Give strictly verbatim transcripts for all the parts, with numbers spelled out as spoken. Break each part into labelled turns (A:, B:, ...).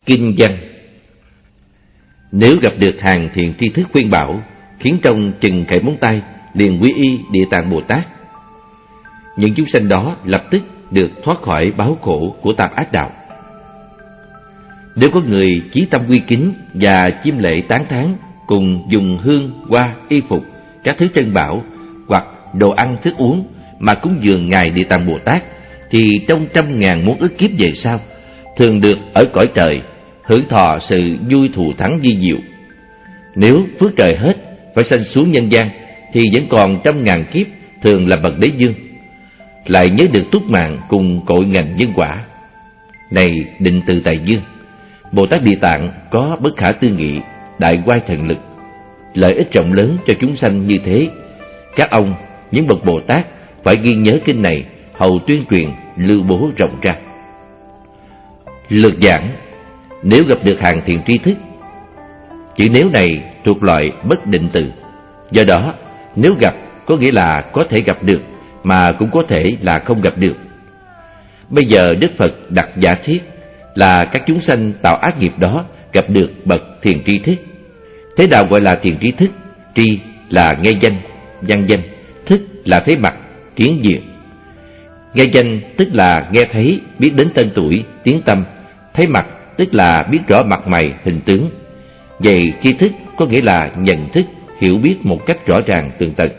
A: Kinh văn. Nếu gặp được hàng thiện tri thức khuyên bảo, khiến trong chừng khẩy móng tay liền quy y Địa Tạng Bồ Tát, những chúng sanh đó lập tức được thoát khỏi báo khổ của tam ác đạo. Nếu có người chí tâm quy kính và chiêm lễ tán thán, cùng dùng hương, hoa, y phục, các thứ trân bảo hoặc đồ ăn thức uống mà cúng dường ngài Địa Tạng Bồ Tát, thì trong trăm ngàn muôn ức kiếp về sau thường được ở cõi trời hưởng thọ sự vui thù thắng vi diệu. Nếu phước trời hết phải sanh xuống nhân gian, thì vẫn còn trăm ngàn kiếp thường là bậc đế dương, lại nhớ được túc mạng cùng cội ngành nhân quả. Này Định Tự Tại Dương, Bồ Tát Địa Tạng có bất khả tư nghị đại oai thần lực, lợi ích rộng lớn cho chúng sanh như thế. Các ông, những bậc Bồ Tát, phải ghi nhớ kinh này, hầu tuyên truyền lưu bố rộng ra. Lược giảng. Nếu gặp được hàng thiện tri thức. Chữ nếu này thuộc loại bất định từ, do đó nếu gặp có nghĩa là có thể gặp được, mà cũng có thể là không gặp được. Bây giờ Đức Phật đặt giả thiết là các chúng sanh tạo ác nghiệp đó gặp được bậc thiện tri thức. Thế nào gọi là thiện tri thức? Tri là nghe danh, văn danh; thức là thấy mặt, kiến diện. Nghe danh tức là nghe thấy, biết đến tên tuổi, tiếng tăm; thấy mặt tức là biết rõ mặt mày, hình tướng. Vậy tri thức có nghĩa là nhận thức, hiểu biết một cách rõ ràng tường tận.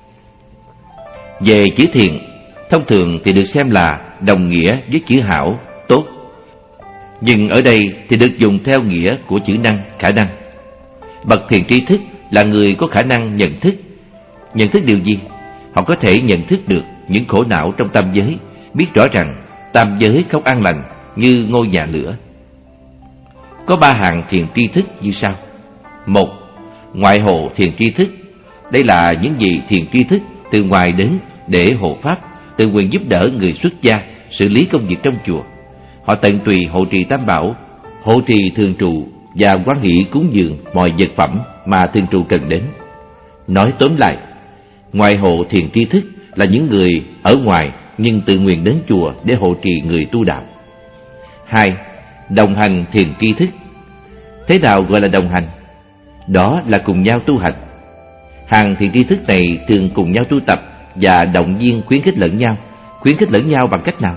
A: Về chữ thiện, thông thường thì được xem là đồng nghĩa với chữ hảo, tốt. Nhưng ở đây thì được dùng theo nghĩa của chữ năng, khả năng. Bậc thiện tri thức là người có khả năng nhận thức. Nhận thức điều gì? Họ có thể nhận thức được những khổ não trong tam giới, biết rõ rằng tam giới không an lành như ngôi nhà lửa. Có ba hạng thiện tri thức như sau. Một, ngoại hộ thiện tri thức. Đây là những vị thiện tri thức từ ngoài đến để hộ pháp, tự nguyện giúp đỡ người xuất gia xử lý công việc trong chùa. Họ tận tùy hộ trì tam bảo, hộ trì thường trụ và hoan hỷ cúng dường mọi vật phẩm mà thường trụ cần đến. Nói tóm lại, ngoại hộ thiện tri thức là những người ở ngoài nhưng tự nguyện đến chùa để hộ trì người tu đạo. Hai, đồng hành thiện tri thức. Thế nào gọi là đồng hành? Đó là cùng nhau tu hành. Hàng thiện tri thức này thường cùng nhau tu tập và động viên khuyến khích lẫn nhau. Khuyến khích lẫn nhau bằng cách nào?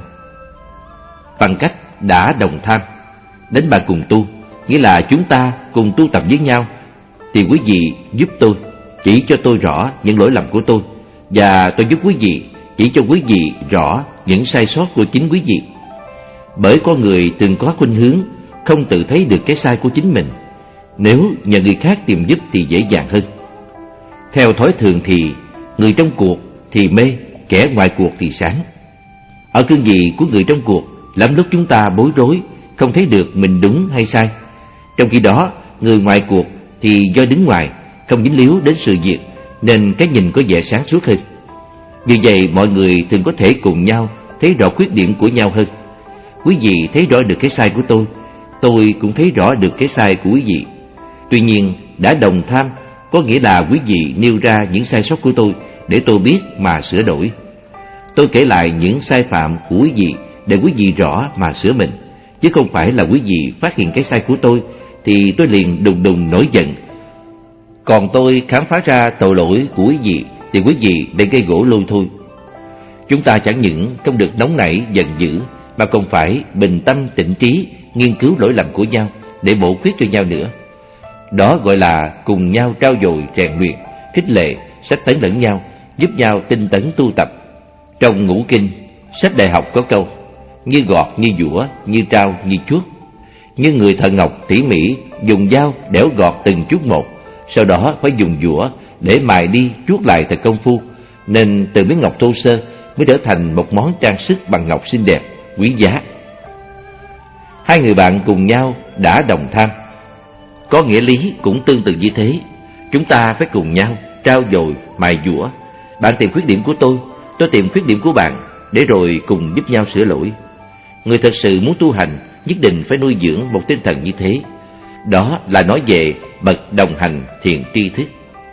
A: Bằng cách đã đồng tham, đánh bà cùng tu, nghĩa là chúng ta cùng tu tập với nhau. Thì quý vị giúp tôi, chỉ cho tôi rõ những lỗi lầm của tôi, và tôi giúp quý vị, chỉ cho quý vị rõ những sai sót của chính quý vị. Bởi con người từng có khuynh hướng không tự thấy được cái sai của chính mình. Nếu nhờ người khác tìm giúp thì dễ dàng hơn. Theo thói thường thì người trong cuộc thì mê, kẻ ngoài cuộc thì sáng. Ở cương vị của người trong cuộc, lắm lúc chúng ta bối rối, không thấy được mình đúng hay sai. Trong khi đó, người ngoài cuộc thì do đứng ngoài, không dính líu đến sự việc, nên cái nhìn có vẻ sáng suốt hơn. Vì vậy mọi người thường có thể cùng nhau thấy rõ khuyết điểm của nhau hơn. Quý vị thấy rõ được cái sai của tôi, tôi cũng thấy rõ được cái sai của quý vị. Tuy nhiên, đã đồng tham có nghĩa là quý vị nêu ra những sai sót của tôi để tôi biết mà sửa đổi. Tôi kể lại những sai phạm của quý vị để quý vị rõ mà sửa mình, chứ không phải là quý vị phát hiện cái sai của tôi thì tôi liền đùng đùng nổi giận. Còn tôi khám phá ra tội lỗi của quý vị thì quý vị để gây gỗ lôi thôi. Chúng ta chẳng những không được nóng nảy giận dữ, mà còn phải bình tâm tĩnh trí nghiên cứu lỗi lầm của nhau để bổ khuyết cho nhau nữa. Đó gọi là cùng nhau trau dồi rèn luyện, khích lệ, sách tấn lẫn nhau, giúp nhau tinh tấn tu tập. Trong Ngũ Kinh, sách Đại Học có câu: như gọt, như giũa, như trao, như chuốt. Như người thợ ngọc tỉ mỉ dùng dao đẽo gọt từng chút một, sau đó phải dùng giũa để mài đi chuốt lại thật công phu, nên từ miếng ngọc thô sơ mới trở thành một món trang sức bằng ngọc xinh đẹp, quý giá. Hai người bạn cùng nhau đã đồng tham, có nghĩa lý cũng tương tự như thế. Chúng ta phải cùng nhau trau dồi mài giũa. Bạn tìm khuyết điểm của tôi, tôi tìm khuyết điểm của bạn, để rồi cùng giúp nhau sửa lỗi. Người thật sự muốn tu hành nhất định phải nuôi dưỡng một tinh thần như thế. Đó là nói về bậc đồng hành thiện tri thức.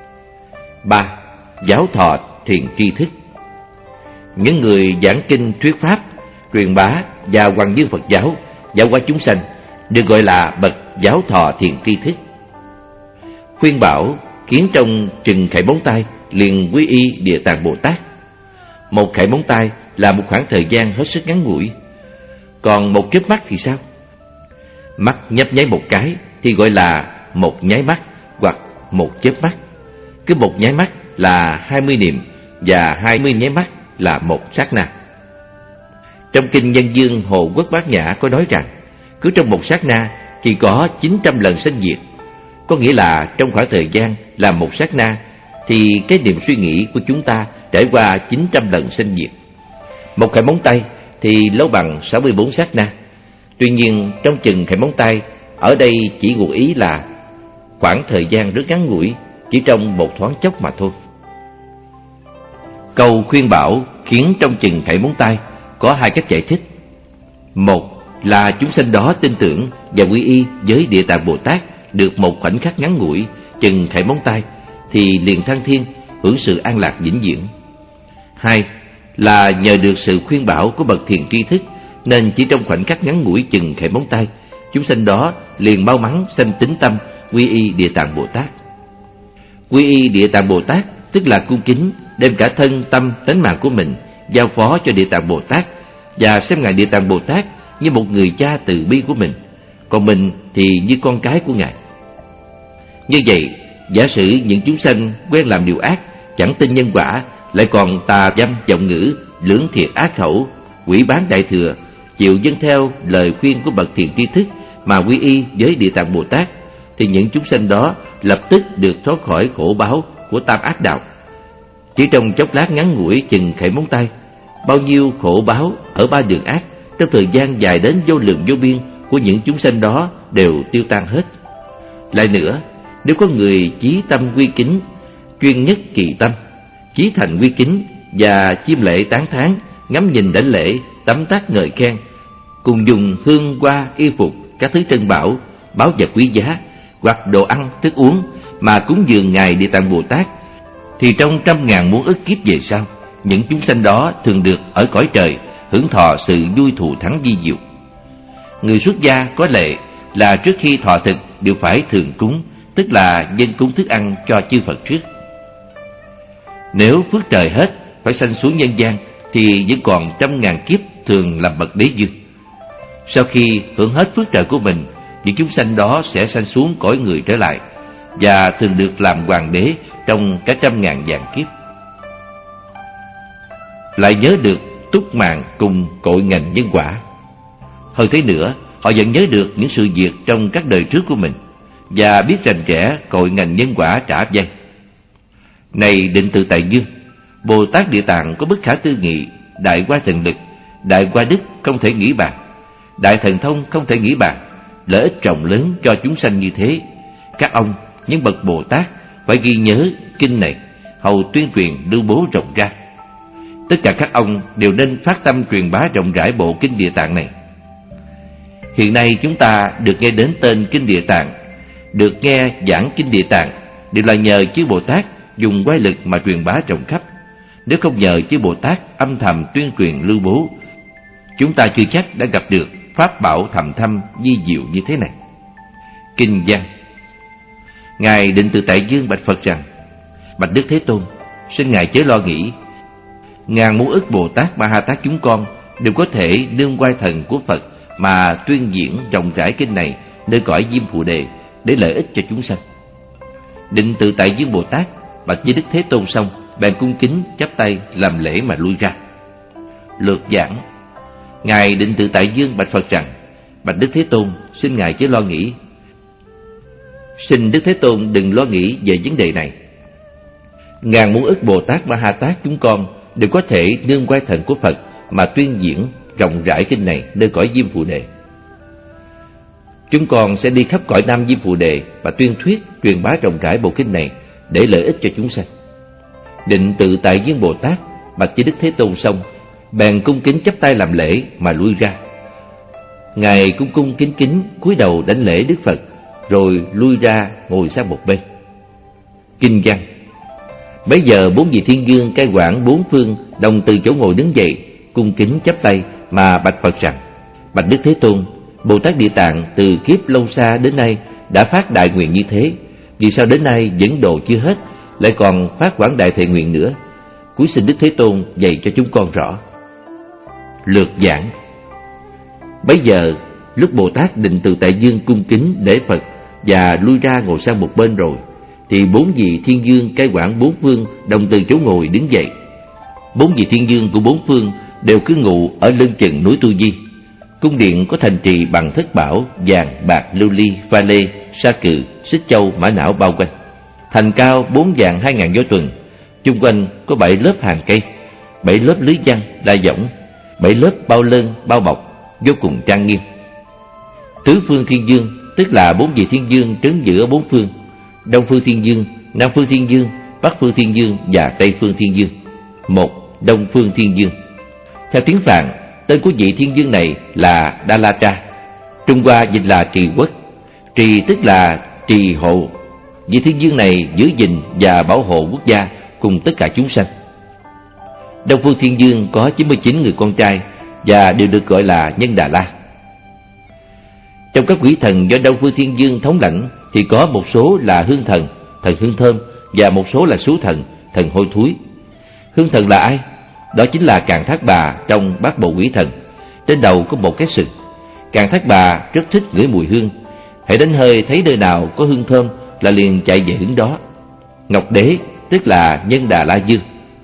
A: Ba, giáo thọ thiện tri thức. Những người giảng kinh thuyết pháp, truyền bá và hoàng dương Phật giáo, giáo hóa chúng sanh được gọi là bậc giáo thọ thiền tri thức. Khuyên bảo khiến trong chừng khảy móng tay liền quy y Địa Tạng Bồ Tát. Một khảy móng tay là một khoảng thời gian hết sức ngắn ngủi. Còn một chớp mắt thì sao? Mắt nhấp nháy một cái thì gọi là một nháy mắt hoặc một chớp mắt. Cứ một nháy mắt là hai mươi niệm và hai mươi nháy mắt là một sát na. Trong kinh Nhân Dương Hộ Quốc Bát Nhã có nói rằng cứ trong một sát na thì có chín trăm lần sanh diệt. Có nghĩa là trong khoảng thời gian là một sát na thì cái niệm suy nghĩ của chúng ta trải qua chín trăm lần sanh diệt. Một khải móng tay thì lâu bằng sáu mươi bốn sát na. Tuy nhiên trong chừng khải móng tay ở đây chỉ ngụ ý là khoảng thời gian rất ngắn ngủi, chỉ trong một thoáng chốc mà thôi. Câu khuyên bảo khiến trong chừng khải móng tay có hai cách giải thích. Một là chúng sanh đó tin tưởng và quy y với Địa Tạng Bồ Tát được một khoảnh khắc ngắn ngủi chừng khải móng tay thì liền thăng thiên hưởng sự an lạc vĩnh viễn. Hai là nhờ được sự khuyên bảo của bậc thiền tri thức nên chỉ trong khoảnh khắc ngắn ngủi chừng khải móng tay, chúng sanh đó liền mau mắn sanh tín tâm quy y Địa Tạng Bồ Tát. Quy y Địa Tạng Bồ Tát tức là cung kính đem cả thân tâm tánh mạng của mình giao phó cho Địa Tạng Bồ Tát và xem ngài Địa Tạng Bồ Tát như một người cha từ bi của mình, còn mình thì như con cái của ngài. Như vậy, giả sử những chúng sanh quen làm điều ác, chẳng tin nhân quả, lại còn tà dâm vọng ngữ, lưỡng thiệt ác khẩu, quỷ bán đại thừa, chịu dâng theo lời khuyên của bậc thiền tri thức mà quy y với Địa Tạng Bồ Tát, thì những chúng sanh đó lập tức được thoát khỏi khổ báo của tam ác đạo. Chỉ trong chốc lát ngắn ngủi chừng khảy móng tay, bao nhiêu khổ báo ở ba đường ác trong thời gian dài đến vô lượng vô biên của những chúng sanh đó đều tiêu tan hết. Lại nữa, nếu có người chí tâm quy kính, chuyên nhất kỳ tâm, chí thành quy kính và chiêm lễ tán thán, ngắm nhìn đảnh lễ, tấm tắc ngợi khen, cùng dùng hương hoa y phục, các thứ trân bảo, báu vật quý giá hoặc đồ ăn thức uống mà cúng dường ngài Địa Tạng Bồ Tát, thì trong trăm ngàn muôn ức kiếp về sau, những chúng sanh đó thường được ở cõi trời hưởng thọ sự vui thù thắng vi diệu. Người xuất gia có lệ là trước khi thọ thực đều phải thường cúng, tức là dâng cúng thức ăn cho chư Phật trước. Nếu phước trời hết phải sanh xuống nhân gian thì vẫn còn trăm ngàn kiếp thường làm bậc đế dương. Sau khi hưởng hết phước trời của mình, những chúng sanh đó sẽ sanh xuống cõi người trở lại và thường được làm hoàng đế trong cả trăm ngàn vạn kiếp. Lại nhớ được túc mạng cùng cội ngành nhân quả. Hơn thế nữa, họ vẫn nhớ được những sự việc trong các đời trước của mình và biết rành rẽ cội ngành nhân quả trả vay. Này Định Tự Tại Dương, Bồ Tát Địa Tạng có bất khả tư nghị, đại qua thần lực, đại qua đức không thể nghĩ bàn, đại thần thông không thể nghĩ bàn, lợi ích rộng lớn cho chúng sanh như thế. Các ông, những bậc Bồ Tát, phải ghi nhớ kinh này, hầu tuyên truyền lưu bố rộng ra. Tất cả các ông đều nên phát tâm truyền bá rộng rãi bộ kinh Địa Tạng này. Hiện nay chúng ta được nghe đến tên kinh Địa Tạng, được nghe giảng kinh Địa Tạng đều là nhờ chư Bồ Tát dùng quái lực mà truyền bá rộng khắp. Nếu không nhờ chư Bồ Tát âm thầm tuyên truyền lưu bố, chúng ta chưa chắc đã gặp được pháp bảo thầm thâm vi diệu như thế này. Kinh văn. Ngài Định Tự Tại Dương bạch Phật rằng: Bạch Đức Thế Tôn, xin ngài chớ lo nghĩ. Ngàn muôn ức Bồ Tát Ma Ha Tát chúng con đều có thể nương oai thần của Phật mà tuyên diễn rộng rãi kinh này nơi cõi Diêm Phù Đề để lợi ích cho chúng sanh. Định Tự Tại Dương Bồ Tát bạch với Đức Thế Tôn xong, bèn cung kính chắp tay làm lễ mà lui ra. Lược giảng. Ngài Định Tự Tại Dương bạch Phật rằng: Bạch Đức Thế Tôn, xin ngài chớ lo nghĩ. Xin Đức Thế Tôn đừng lo nghĩ về vấn đề này. Ngàn muôn ức Bồ Tát Ma Ha Tát chúng con đều có thể nương quay thần của Phật mà tuyên diễn rộng rãi kinh này nơi cõi Diêm Phù Đề. Chúng con sẽ đi khắp cõi Nam Diêm Phù Đề và tuyên thuyết, truyền bá rộng rãi bộ kinh này để lợi ích cho chúng sanh. Định Tự Tại Dương Bồ Tát bạch với Đức Thế Tôn xong, bèn cung kính chắp tay làm lễ mà lui ra. Ngài cung cung kính kính cúi đầu đánh lễ Đức Phật, rồi lui ra ngồi sang một bên. Kinh văn. Bấy giờ bốn vị thiên vương cai quản bốn phương đồng từ chỗ ngồi đứng dậy, cung kính chắp tay mà bạch Phật rằng: Bạch Đức Thế Tôn, Bồ Tát Địa Tạng từ kiếp lâu xa đến nay đã phát đại nguyện như thế, vì sao đến nay vẫn độ chưa hết, lại còn phát quảng đại thệ nguyện nữa? Cúi xin Đức Thế Tôn dạy cho chúng con rõ. Lược giảng. Bấy giờ, lúc Bồ Tát Định Từ Tại Dương cung kính lễ Phật và lui ra ngồi sang một bên rồi, thì bốn vị thiên dương cai quản bốn phương đồng từ chỗ ngồi đứng dậy. Bốn vị thiên dương của bốn phương đều cứ ngụ ở lưng chừng núi Tu Di. Cung điện có thành trì bằng thất bảo, vàng, bạc, lưu ly, pha lê, sa cừ, xích châu, mã não bao quanh. Thành cao bốn vạn hai ngàn do tuần. Chung quanh có bảy lớp hàng cây, bảy lớp lưới giăng, la võng, bảy lớp bao lơn, bao bọc, vô cùng trang nghiêm. Tứ phương thiên dương, tức là bốn vị thiên dương trấn giữ ở bốn phương: Đông phương thiên dương, Nam phương thiên dương, Bắc phương thiên dương và Tây phương thiên dương. Một, Đông phương thiên dương. Theo tiếng Phạn, tên của vị thiên dương này là Đa La Tra, Trung Hoa dịch là Trì Quốc. Trì tức là trì hộ. Vị thiên dương này giữ gìn và bảo hộ quốc gia cùng tất cả chúng sanh. Đông phương thiên dương có chín mươi chín người con trai và đều được gọi là Nhân Đà La. Trong các quỷ thần do Đông phương thiên dương thống lãnh thì có một số là hương thần, thần hương thơm, và một số là xú thần, thần hôi thối. Hương thần là ai? Đó chính là Càn Thác Bà trong bát bộ quỷ thần. Trên đầu có một cái sừng. Càn Thác Bà rất thích ngửi mùi hương, hãy đánh hơi thấy nơi nào có hương thơm là liền chạy về hướng đó. Ngọc Đế tức là Nhân Đà La Dương.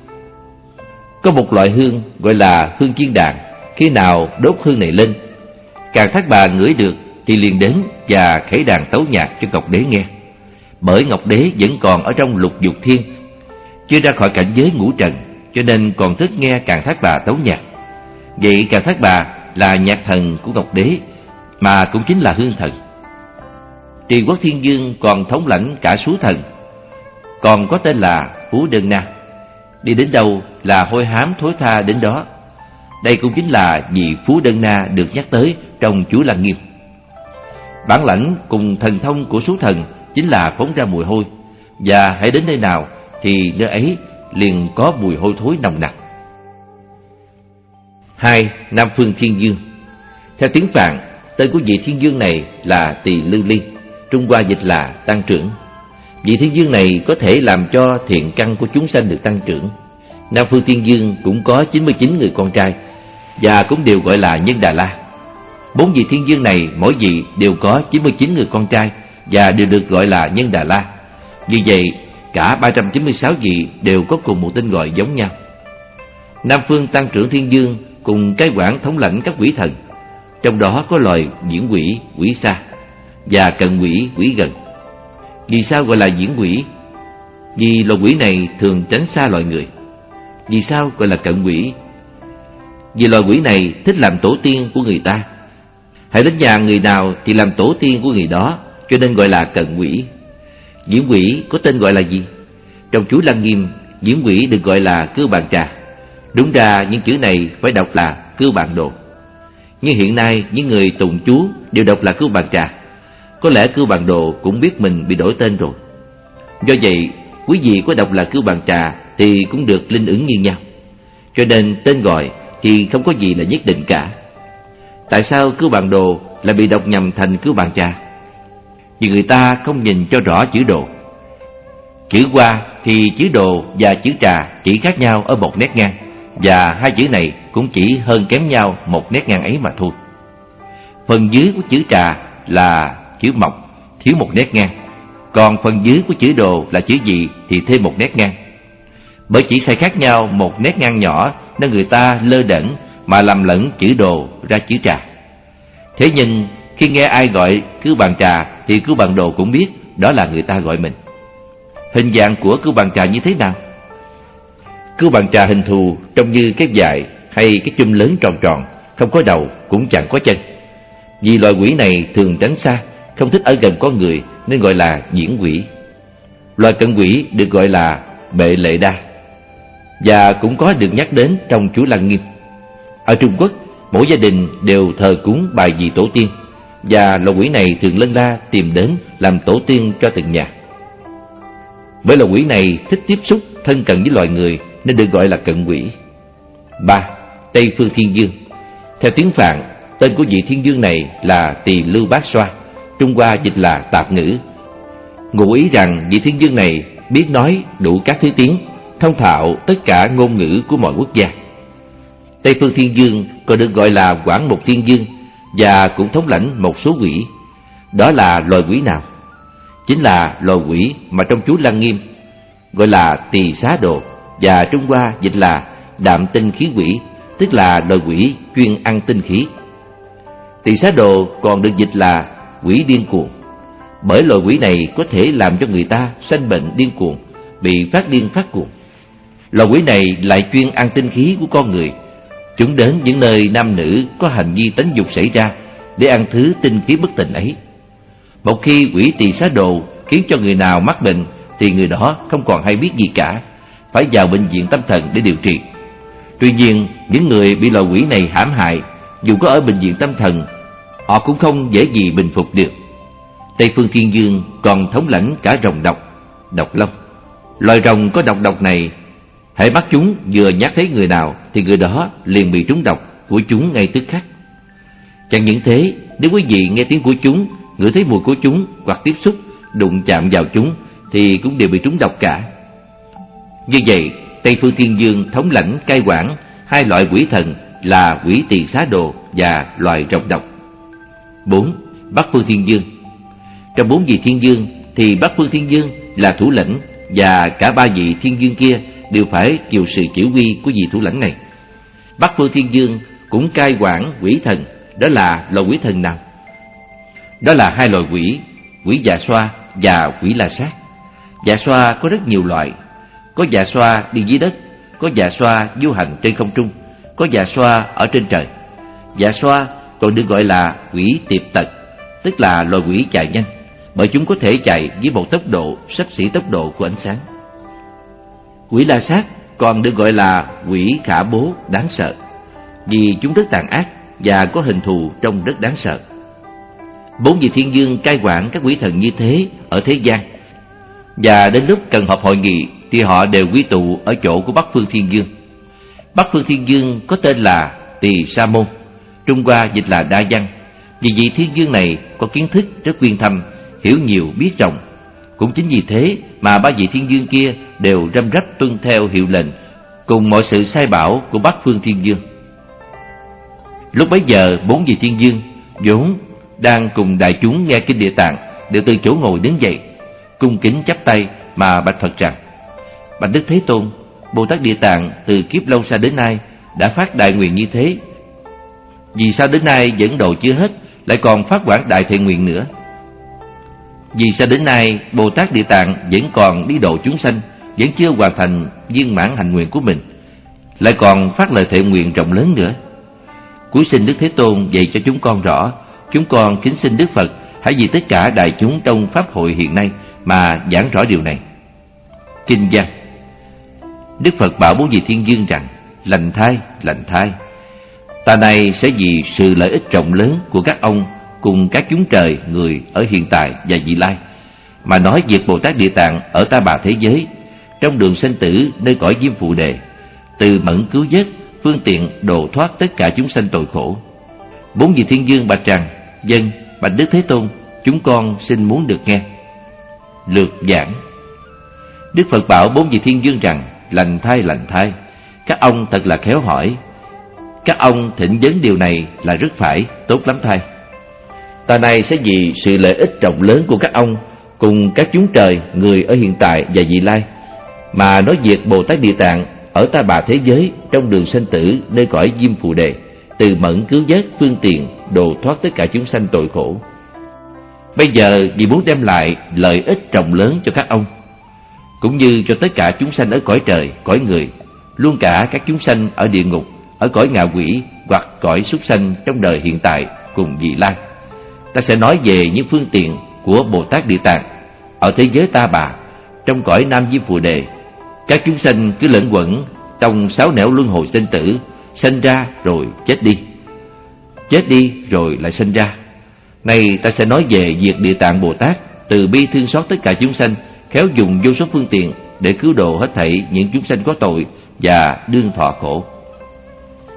A: Có một loại hương gọi là hương chiên đàn, khi nào đốt hương này lên, Càn Thác Bà ngửi được thì liền đến và khẩy đàn tấu nhạc cho Ngọc Đế nghe. Bởi Ngọc Đế vẫn còn ở trong lục dục thiên, chưa ra khỏi cảnh giới ngũ trần, cho nên còn thích nghe Càn Thác Bà tấu nhạc. Vậy Càn Thác Bà là nhạc thần của Ngọc Đế, mà cũng chính là hương thần. Trì Quốc Thiên Dương còn thống lãnh cả số thần, còn có tên là Phú Đơn Na. Đi đến đâu là hôi hám thối tha đến đó. Đây cũng chính là vị Phú Đơn Na được nhắc tới trong Chú Lăng Nghiêm. Bản lãnh cùng thần thông của số thần chính là phóng ra mùi hôi, và hãy đến nơi nào thì nơi ấy liền có mùi hôi thối nồng nặc. Hai, Nam phương Thiên Dương. Theo tiếng Phạn, tên của vị thiên dương này là Tỳ Lư Ly, Trung Hoa dịch là tăng trưởng. Vị thiên dương này có thể làm cho thiện căn của chúng sanh được tăng trưởng. Nam phương Thiên Dương cũng có chín mươi chín người con trai, và cũng đều gọi là Nhân Đà La. Bốn vị thiên dương này mỗi vị đều có chín mươi chín người con trai và đều được gọi là Nhân Đà La. Như vậy, cả ba trăm chín mươi sáu vị đều có cùng một tên gọi giống nhau. Nam phương Tăng trưởng Thiên Dương cùng cai quản thống lãnh các quỷ thần, trong đó có loài diễn quỷ, quỷ xa, và cận quỷ, quỷ gần. Vì sao gọi là diễn quỷ? Vì loài quỷ này thường tránh xa loài người. Vì sao gọi là cận quỷ? Vì loài quỷ này thích làm tổ tiên của người ta. Hãy đến nhà người nào thì làm tổ tiên của người đó, cho nên gọi là cận quỷ. Diễn quỷ có tên gọi là gì? Trong Chú Lăng Nghiêm, diễn quỷ được gọi là Cưu Bàn Trà. Đúng ra những chữ này phải đọc là Cưu Bàn Đồ, nhưng hiện nay những người tụng chú đều đọc là Cưu Bàn Trà. Có lẽ Cưu Bàn Đồ cũng biết mình bị đổi tên rồi. Do vậy, quý vị có đọc là Cưu Bàn Trà thì cũng được linh ứng như nhau. Cho nên tên gọi thì không có gì là nhất định cả. Tại sao Cưu Bàn Đồ lại bị đọc nhầm thành Cưu Bàn Trà? Vì người ta không nhìn cho rõ chữ đồ. Chữ Hoa thì chữ đồ và chữ trà chỉ khác nhau ở một nét ngang, và hai chữ này cũng chỉ hơn kém nhau một nét ngang ấy mà thôi. Phần dưới của chữ trà là chữ mộc, thiếu một nét ngang, còn phần dưới của chữ đồ là chữ gì thì thêm một nét ngang. Bởi chỉ sai khác nhau một nét ngang nhỏ nên người ta lơ đễnh mà làm lẫn chữ đồ ra chữ trà. Thế nhưng khi nghe ai gọi Cưu Bàn Trà thì Cưu Bàn Đồ cũng biết đó là người ta gọi mình. Hình dạng của Cưu Bàn Trà như thế nào? Cưu Bàn Trà hình thù trông như cái dại hay cái chum lớn tròn tròn, không có đầu cũng chẳng có chân. Vì loài quỷ này thường tránh xa, không thích ở gần con người nên gọi là diễn quỷ. Loài cận quỷ được gọi là Bệ Lệ Đa, và cũng có được nhắc đến trong Chú Lăng Nghiêm. Ở Trung Quốc, mỗi gia đình đều thờ cúng bài vị tổ tiên, và loài quỷ này thường lân la tìm đến làm tổ tiên cho từng nhà. Bởi loài quỷ này thích tiếp xúc thân cận với loài người nên được gọi là cận quỷ. Ba, Tây phương Thiên Dương. Theo tiếng Phạn, Tên của vị thiên dương này là Tỳ Lưu Bát Xoa, Trung Hoa dịch là Tạp Ngữ. Ngụ ý rằng vị thiên dương này biết nói đủ các thứ tiếng, thông thạo tất cả ngôn ngữ của mọi quốc gia. Tây Phương Thiên Dương còn được gọi là Quảng Mục Thiên Dương và cũng thống lãnh một số quỷ. Đó là loài quỷ nào? Chính là loài quỷ mà trong chú Lăng Nghiêm gọi là Tỳ Xá Đồ, và Trung Hoa dịch là Đạm Tinh Khí Quỷ, tức là loài quỷ chuyên ăn tinh khí. Tỳ Xá Đồ còn được dịch là quỷ điên cuồng, bởi loài quỷ này có thể làm cho người ta sanh bệnh điên cuồng, bị phát điên phát cuồng. Loài quỷ này lại chuyên ăn tinh khí của con người. Chúng đến những nơi nam nữ có hành vi tánh dục xảy ra để ăn thứ tinh khí bất tịnh ấy. Một khi quỷ Tỳ Xá Đồ khiến cho người nào mắc bệnh thì người đó không còn hay biết gì cả, phải vào bệnh viện tâm thần để điều trị. Tuy nhiên, những người bị loài quỷ này hãm hại, dù có ở bệnh viện tâm thần, họ cũng không dễ gì bình phục được. Tây Phương Thiên Dương còn thống lãnh cả rồng độc, độc long. Loài rồng có độc độc này, hễ bắt chúng vừa nhắc thấy người nào thì người đó liền bị trúng độc của chúng ngay tức khắc. Chẳng những thế, nếu quý vị nghe tiếng của chúng, ngửi thấy mùi của chúng hoặc tiếp xúc, đụng chạm vào chúng thì cũng đều bị trúng độc cả. Như vậy, Tây Phương Thiên Dương thống lãnh cai quản hai loại quỷ thần là quỷ Tỳ Xá Đồ và loài rồng độc. Bốn. Bắc Phương Thiên Dương. Trong bốn vị thiên dương thì Bắc Phương Thiên Dương là thủ lĩnh, và cả ba vị thiên dương kia đều phải chịu sự chỉ huy của vị thủ lãnh này. Bắc Phương Thiên Dương cũng cai quản quỷ thần. Đó là loài quỷ thần nào? Đó là hai loài quỷ, quỷ Dạ Xoa và quỷ La Sát. Dạ Xoa có rất nhiều loại. Có dạ xoa đi dưới đất, có dạ xoa du hành trên không trung, có dạ xoa ở trên trời. Dạ xoa còn được gọi là quỷ tiệp tật, tức là loài quỷ chạy nhanh, bởi chúng có thể chạy với một tốc độ xấp xỉ tốc độ của ánh sáng. Quỷ La Sát còn được gọi là quỷ khả bố đáng sợ, vì chúng rất tàn ác và có hình thù trông rất đáng sợ. Bốn vị thiên dương cai quản các quỷ thần như thế ở thế gian, và đến lúc cần họp hội nghị thì họ đều quy tụ ở chỗ của Bắc Phương Thiên Dương. Bắc Phương Thiên Dương có tên là Tỳ Sa Môn, Trung Hoa dịch là Đa Văn. Vì vị thiên dương này có kiến thức rất uyên thâm, hiểu nhiều biết rộng. Cũng chính vì thế mà ba vị thiên dương kia đều răm rắp tuân theo hiệu lệnh cùng mọi sự sai bảo của Bắc Phương Thiên Dương. Lúc bấy giờ, bốn vị thiên dương vốn đang cùng đại chúng nghe kinh Địa Tạng đều từ chỗ ngồi đứng dậy, cung kính chắp tay mà bạch Phật rằng: Bạch Đức Thế Tôn, Bồ Tát Địa Tạng từ kiếp lâu xa đến nay đã phát đại nguyện như thế. Vì sao đến nay vẫn độ chưa hết, lại còn phát quảng đại thiện nguyện nữa? Vì sao đến nay Bồ Tát Địa Tạng vẫn còn đi độ chúng sanh, vẫn chưa hoàn thành viên mãn hạnh nguyện của mình, lại còn phát lời thiện nguyện rộng lớn nữa? Cúi xin Đức Thế Tôn dạy cho chúng con rõ. Chúng con kính xin Đức Phật hãy vì tất cả đại chúng trong pháp hội hiện nay mà giảng rõ điều này. Kinh văn. Đức Phật bảo bốn vị thiên dương rằng: Lành thai, lành thai, ta này sẽ vì sự lợi ích rộng lớn của các ông cùng các chúng trời người ở hiện tại và vị lai mà nói việc Bồ Tát Địa Tạng ở ta bà thế giới, trong đường sanh tử nơi cõi Diêm Phù Đề, từ mẫn cứu vớt, phương tiện độ thoát tất cả chúng sanh tội khổ. Bốn vị thiên dương bạch rằng: Vâng, bạch Đức Thế Tôn, chúng con xin muốn được nghe. Lược giảng. Đức Phật bảo bốn vị thiên dương rằng: Lành thai, lành thai, các ông thật là khéo hỏi. Các ông thỉnh vấn điều này là rất phải, tốt lắm thay. Ta này sẽ vì sự lợi ích rộng lớn của các ông cùng các chúng trời người ở hiện tại và vị lai mà nói việc Bồ Tát Địa Tạng ở ta bà thế giới, trong đường sanh tử nơi cõi Diêm Phù Đề, từ mẫn cứu vớt, phương tiện độ thoát tất cả chúng sanh tội khổ. Bây giờ vì muốn đem lại lợi ích rộng lớn cho các ông, cũng như cho tất cả chúng sanh ở cõi trời, cõi người, luôn cả các chúng sanh ở địa ngục, ở cõi ngạ quỷ hoặc cõi súc sanh trong đời hiện tại cùng vị lai, ta sẽ nói về những phương tiện của Bồ Tát Địa Tạng ở thế giới ta bà, trong cõi Nam Diêm Phù Đề. Các chúng sanh cứ lẫn quẩn trong sáu nẻo luân hồi sinh tử, sanh ra rồi chết đi, chết đi rồi lại sanh ra. Này ta sẽ nói về việc Địa Tạng Bồ Tát từ bi thương xót tất cả chúng sanh, khéo dùng vô số phương tiện để cứu độ hết thảy những chúng sanh có tội và đương thọ khổ.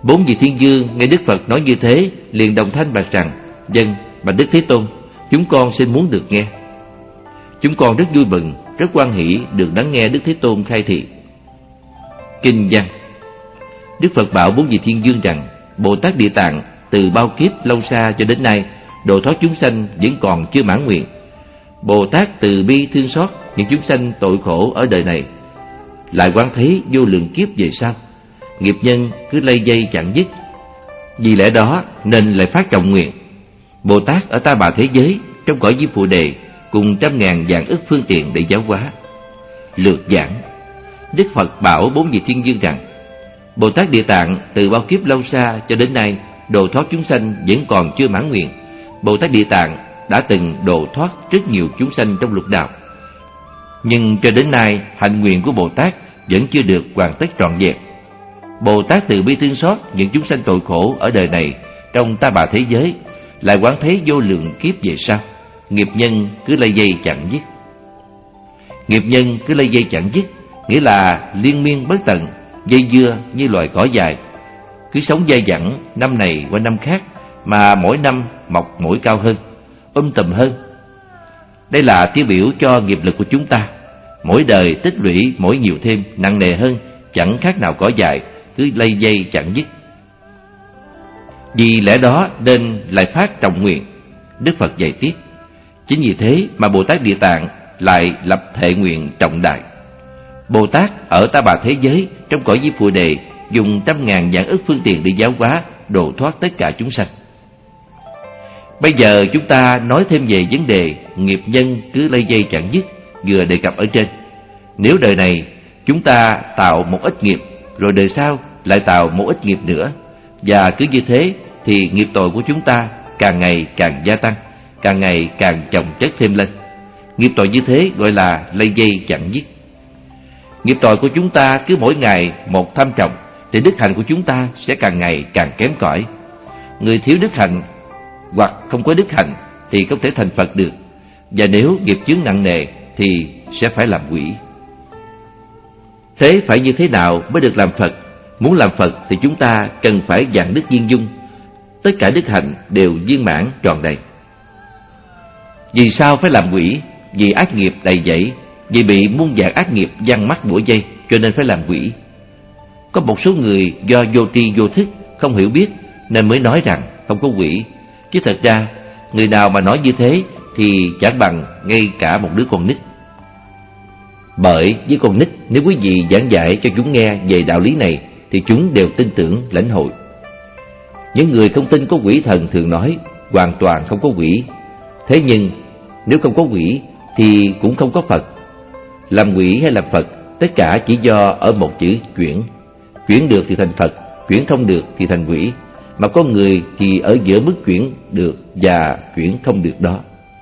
A: Bốn vị thiên vương nghe Đức Phật nói như thế, liền đồng thanh bạch rằng: Vâng, bạch Đức Thế Tôn, chúng con xin muốn được nghe. Chúng con rất vui mừng, rất hoan hỷ được lắng nghe Đức Thế Tôn khai thị. Kinh văn. Đức Phật bảo bốn vị thiên vương rằng: Bồ Tát Địa Tạng từ bao kiếp lâu xa cho đến nay độ thoát chúng sanh vẫn còn chưa mãn nguyện. Bồ Tát từ bi thương xót những chúng sanh tội khổ ở đời này, lại quán thấy vô lượng kiếp về sau, nghiệp nhân cứ lây dây chẳng dứt. Vì lẽ đó nên lại phát trọng nguyện. Bồ Tát ở Ta Bà thế giới, trong cõi Diêm Phù Đề, cùng trăm ngàn vạn ức phương tiện để giáo hóa. Lược giảng. Đức Phật bảo bốn vị thiên vương rằng: Bồ Tát Địa Tạng từ bao kiếp lâu xa cho đến nay độ thoát chúng sanh vẫn còn chưa mãn nguyện. Bồ Tát Địa Tạng đã từng độ thoát rất nhiều chúng sanh trong lục đạo, nhưng cho đến nay hạnh nguyện của Bồ Tát vẫn chưa được hoàn tất trọn vẹn. Bồ Tát từ bi thương xót những chúng sanh tội khổ ở đời này, trong Ta Bà thế giới, lại quán thấy vô lượng kiếp về sau, nghiệp nhân cứ lây dây chẳng dứt. Nghiệp nhân cứ lây dây chẳng dứt nghĩa là liên miên bất tận, dây dưa như loài cỏ dài, cứ sống dai dẳng năm này qua năm khác, mà mỗi năm mọc mỗi cao hơn, um tùm hơn. Đây là tiêu biểu cho nghiệp lực của chúng ta, mỗi đời tích lũy mỗi nhiều thêm, nặng nề hơn, chẳng khác nào cỏ dài, cứ lây dây chẳng dứt. Vì lẽ đó nên lại phát trọng nguyện. Đức Phật dạy tiếp: Chính vì thế mà Bồ Tát Địa Tạng lại lập thệ nguyện trọng đại. Bồ Tát ở Ta Bà thế giới, trong cõi Diêm Phù Đề, dùng trăm ngàn vạn ức phương tiện để giáo hóa, độ thoát tất cả chúng sanh. Bây giờ chúng ta nói thêm về vấn đề nghiệp nhân cứ lây dây chẳng dứt vừa đề cập ở trên. Nếu đời này chúng ta tạo một ít nghiệp, rồi đời sau lại tạo một ít nghiệp nữa, và cứ như thế thì nghiệp tội của chúng ta càng ngày càng gia tăng, càng ngày càng chồng chất thêm lên. Nghiệp tội như thế gọi là lây dây chẳng dứt. Nghiệp tội của chúng ta cứ mỗi ngày một thâm trọng, thì đức hạnh của chúng ta sẽ càng ngày càng kém cỏi. Người thiếu đức hạnh hoặc không có đức hạnh thì không thể thành Phật được, và nếu nghiệp chướng nặng nề thì sẽ phải làm quỷ. Thế phải như thế nào mới được làm Phật? Muốn làm Phật thì chúng ta cần phải vạn đức viên dung, tất cả đức hạnh đều viên mãn tròn đầy. Vì sao phải làm quỷ? Vì ác nghiệp đầy dẫy, vì bị muôn vàn ác nghiệp giăng mắc bủa dây, cho nên phải làm quỷ. Có một số người do vô tri vô thức, không hiểu biết nên mới nói rằng không có quỷ, chứ thật ra người nào mà nói như thế thì chẳng bằng ngay cả một đứa con nít. Bởi với con nít, nếu quý vị giảng dạy cho chúng nghe về đạo lý này thì chúng đều tin tưởng lãnh hội. Những người không tin có quỷ thần thường nói hoàn toàn không có quỷ. Thế nhưng nếu không có quỷ thì cũng không có Phật. Làm quỷ hay làm Phật, tất cả chỉ do ở một chữ chuyển. Chuyển được thì thành Phật, chuyển không được thì thành quỷ. Mà có người thì ở giữa mức chuyển được và chuyển không được đó.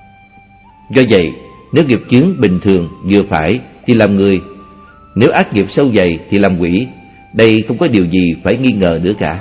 A: Do vậy, nếu nghiệp chướng bình thường vừa phải thì làm người, nếu ác nghiệp sâu dày thì làm quỷ. Đây không có điều gì phải nghi ngờ nữa cả.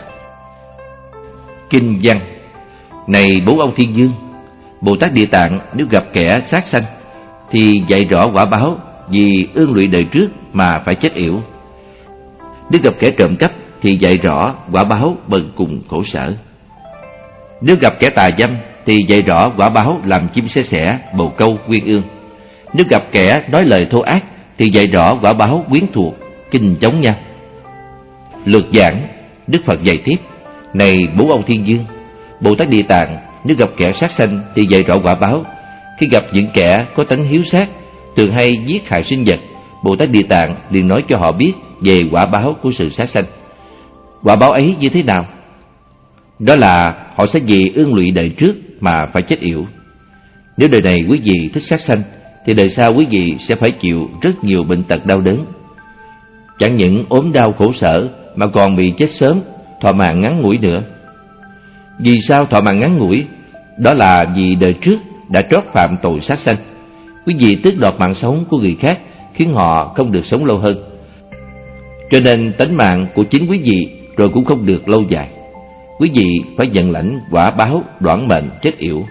A: Kinh văn. Này bốn ông thiên vương, Bồ Tát Địa Tạng nếu gặp kẻ sát sanh thì dạy rõ quả báo vì ương lụy đời trước mà phải chết yểu. Nếu gặp kẻ trộm cắp thì dạy rõ quả báo bần cùng khổ sở. Nếu gặp kẻ tà dâm thì dạy rõ quả báo làm chim sẻ sẻ, bồ câu, quyên ương. Nếu gặp kẻ nói lời thô ác thì dạy rõ quả báo quyến thuộc, kinh chống nhau. Lược giảng. Đức Phật dạy tiếp: Này bốn ông thiên vương, Bồ Tát Địa Tạng nếu gặp kẻ sát sanh thì dạy rõ quả báo. Khi gặp những kẻ có tánh hiếu sát, thường hay giết hại sinh vật, Bồ Tát Địa Tạng liền nói cho họ biết về quả báo của sự sát sanh. Quả báo ấy như thế nào? Đó là họ sẽ vì ương lụy đời trước mà phải chết yểu. Nếu đời này quý vị thích sát sanh thì đời sau quý vị sẽ phải chịu rất nhiều bệnh tật đau đớn. Chẳng những ốm đau khổ sở mà còn bị chết sớm, thọ mạng ngắn ngủi nữa. Vì sao thọ mạng ngắn ngủi? Đó là vì đời trước đã trót phạm tội sát sanh. Quý vị tước đoạt mạng sống của người khác, khiến họ không được sống lâu hơn. Cho nên tánh mạng của chính quý vị rồi cũng không được lâu dài. Quý vị phải nhận lãnh quả báo đoạn mệnh chết yểu.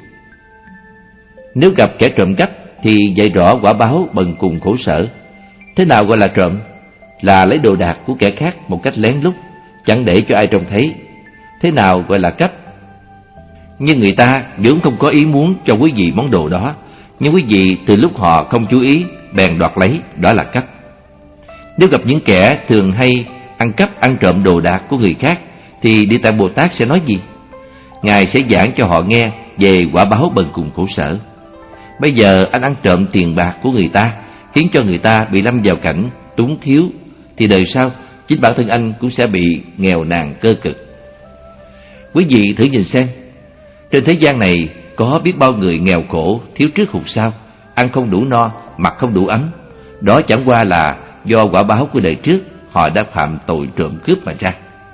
A: Nếu gặp kẻ trộm cắp thì dạy rõ quả báo bần cùng khổ sở. Thế nào gọi là trộm? Là lấy đồ đạc của kẻ khác một cách lén lút, chẳng để cho ai trông thấy. Thế nào gọi là cấp? Nhưng người ta vốn không có ý muốn cho quý vị món đồ đó, nhưng quý vị từ lúc họ không chú ý bèn đoạt lấy, đó là cấp. Nếu gặp những kẻ thường hay ăn cắp ăn trộm đồ đạc của người khác thì Địa Tạng Bồ Tát sẽ nói gì? Ngài sẽ giảng cho họ nghe về quả báo bần cùng khổ sở. Bây giờ anh ăn trộm tiền bạc của người ta, khiến cho người ta bị lâm vào cảnh túng thiếu, thì đời sau chính bản thân anh cũng sẽ bị nghèo nàn cơ cực. Quý vị thử nhìn xem, trên thế gian này có biết bao người nghèo khổ, thiếu trước hụt sau, ăn không đủ no, mặc không đủ ấm. Đó chẳng qua là do quả báo của đời trước họ đã phạm tội trộm cướp mà ra.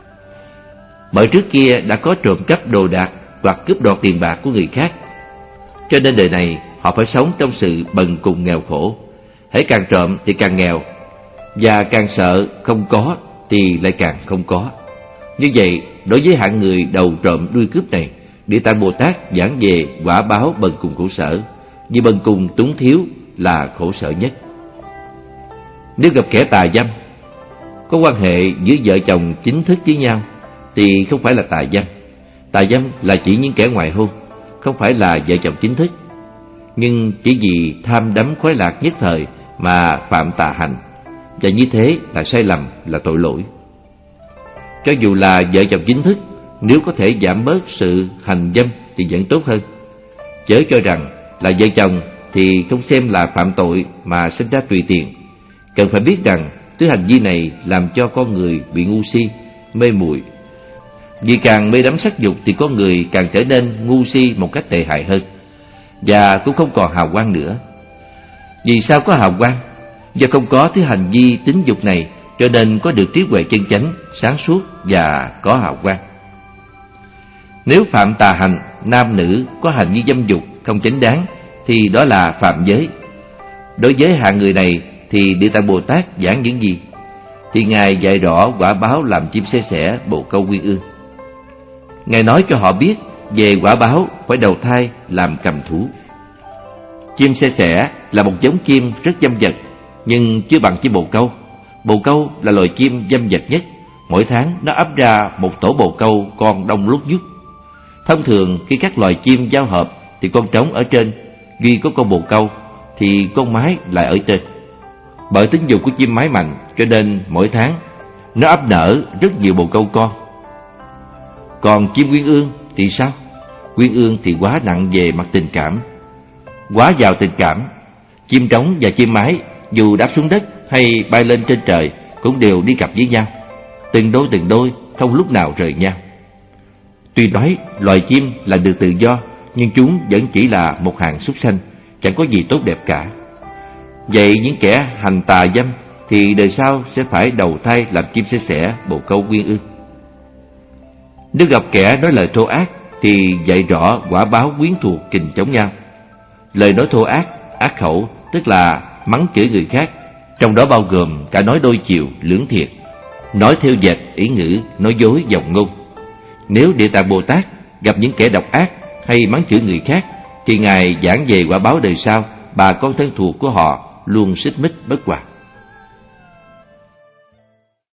A: Bởi trước kia đã có trộm cắp đồ đạc hoặc cướp đoạt tiền bạc của người khác, cho nên đời này họ phải sống trong sự bần cùng nghèo khổ. Hễ càng trộm thì càng nghèo, và càng sợ không có thì lại càng không có. Như vậy, đối với hạng người đầu trộm đuôi cướp này, Địa Tạng Bồ Tát giảng về quả báo bần cùng khổ sở, vì bần cùng túng thiếu là khổ sở nhất. Nếu gặp kẻ tà dâm, có quan hệ giữa vợ chồng chính thức với nhau thì không phải là tà dâm. Tà dâm là chỉ những kẻ ngoại hôn, không phải là vợ chồng chính thức. Nhưng chỉ vì tham đắm khoái lạc nhất thời mà phạm tà hành, và như thế là sai lầm, là tội lỗi. Cho dù là vợ chồng chính thức, nếu có thể giảm bớt sự hành dâm thì vẫn tốt hơn. Chớ cho rằng là vợ chồng thì không xem là phạm tội mà sinh ra tùy tiện. Cần phải biết rằng thứ hành vi này làm cho con người bị ngu si, mê muội. Vì càng mê đắm sắc dục thì con người càng trở nên ngu si một cách tệ hại hơn, và cũng không còn hào quang nữa. Vì sao có hào quang? Do không có thứ hành vi tính dục này, cho nên có được trí huệ chân chánh, sáng suốt và có hào quang. Nếu phạm tà hành, nam nữ có hành vi dâm dục không chính đáng thì đó là phạm giới. Đối với hạng người này thì Địa Tạng Bồ Tát giảng những gì? Thì Ngài dạy rõ quả báo làm chim sẻ sẻ, bồ câu quyên ương. Ngài nói cho họ biết về quả báo phải đầu thai làm cầm thú. Chim sẻ sẻ là một giống chim rất dâm dật, nhưng chưa bằng chim bồ câu. Bồ câu là loài chim dâm dật nhất. Mỗi tháng nó ấp ra một tổ bồ câu con đông lút nhút. Thông thường khi các loài chim giao hợp thì con trống ở trên, duy có con bồ câu thì con mái lại ở trên. Bởi tính dục của chim mái mạnh, cho nên mỗi tháng nó ấp nở rất nhiều bồ câu con. Còn chim quyên ương thì sao? Quyên ương thì quá nặng về mặt tình cảm, quá giàu tình cảm. Chim trống và chim mái dù đáp xuống đất hay bay lên trên trời cũng đều đi cặp với nhau, từng đôi từng đôi, không lúc nào rời nhau. Tuy nói loài chim là được tự do, nhưng chúng vẫn chỉ là một hàng súc sanh, chẳng có gì tốt đẹp cả. Vậy những kẻ hành tà dâm thì đời sau sẽ phải đầu thai làm chim sẻ sẻ, bồ câu quyên ương. Nếu gặp kẻ nói lời thô ác thì dạy rõ quả báo quyến thuộc kình chống nhau. Lời nói thô ác, ác khẩu tức là mắng chửi người khác, trong đó bao gồm cả nói đôi chiều, lưỡng thiệt, nói theo dệt, ý ngữ, nói dối, vòng ngôn. Nếu Địa Tạng Bồ Tát gặp những kẻ độc ác hay mắng chửi người khác thì Ngài giảng về quả báo đời sau, bà con thân thuộc của họ luôn xích mích bất hòa.